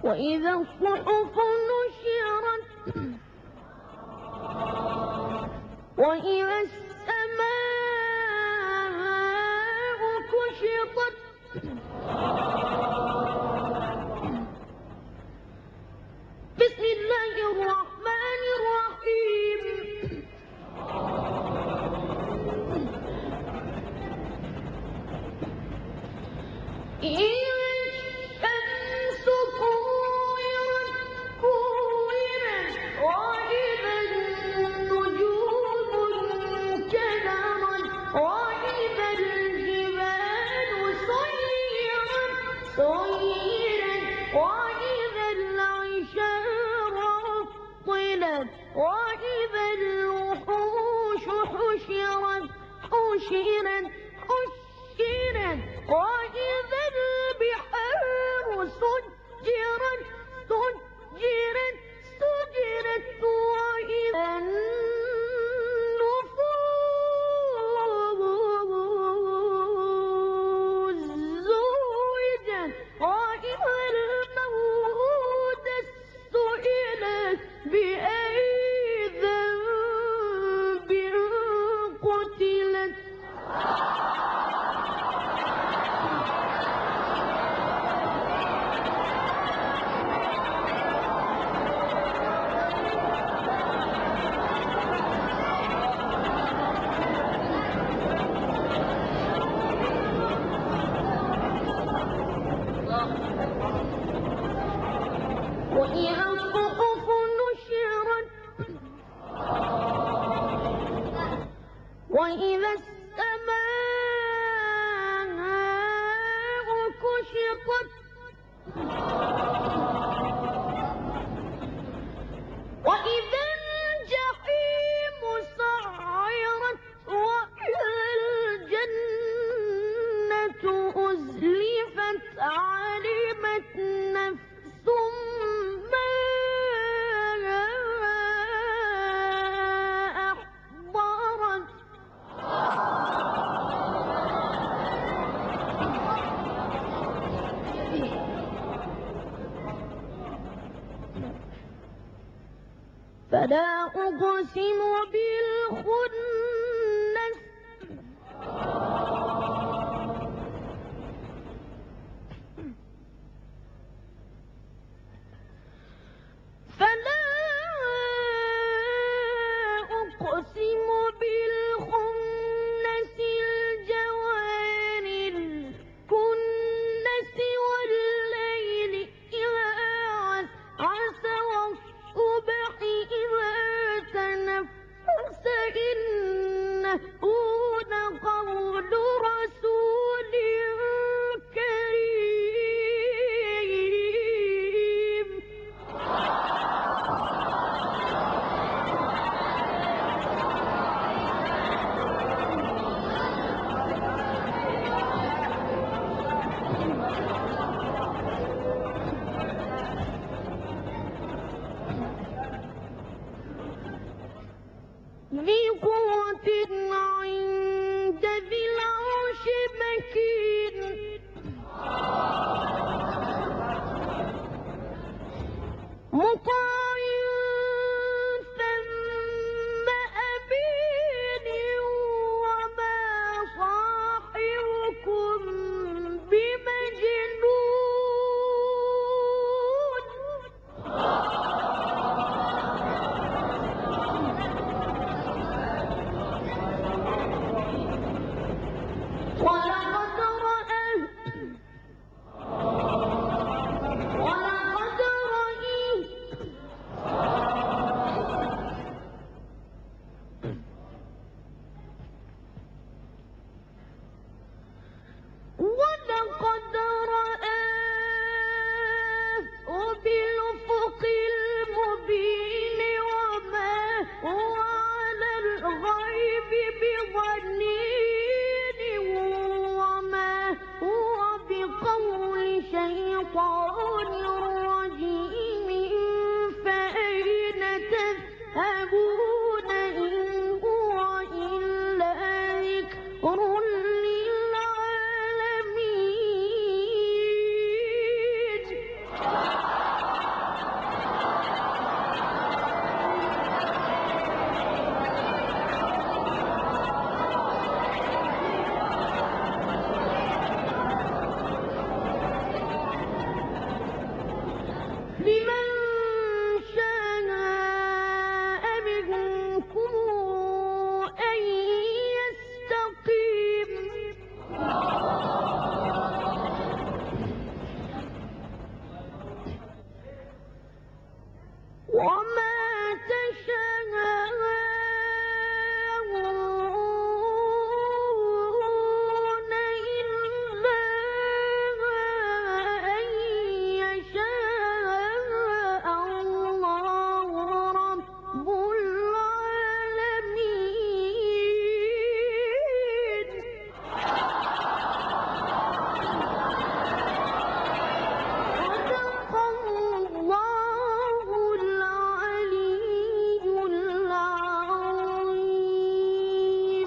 وإذا الصحف نشرت وإذا السماء كشطت بسم الله الرحمن الرحيم إذا الشمس كورت وإذا النجوم انكدرت وإذا الجبال سيرت وإذا العشار عطلت وإذا الوحوش حشرت وإذا البحار سجرت وإذا النفوس زوجت وإذا الموءودة سئلت بأي ذنب قتلت وإذا الصحف نشرت وإذا السماء كشطت وإذا الجحيم سعرت وإذا الجنة أزلفت علمت نفس ما أحضرت فلا أقسم بالخنس فلا أقسم بالخنس الجوار الكنس والليل إذا عسعس والصبح إذا تنفس إنه لقول رسول كريم ذي قوة عند ذي العرش مكين مطاع ثم أمين وما صاحبكم بمجنون ولقد رآه بالأفق المبين وما هو على الغيب بضنين وما هو بقول شيطان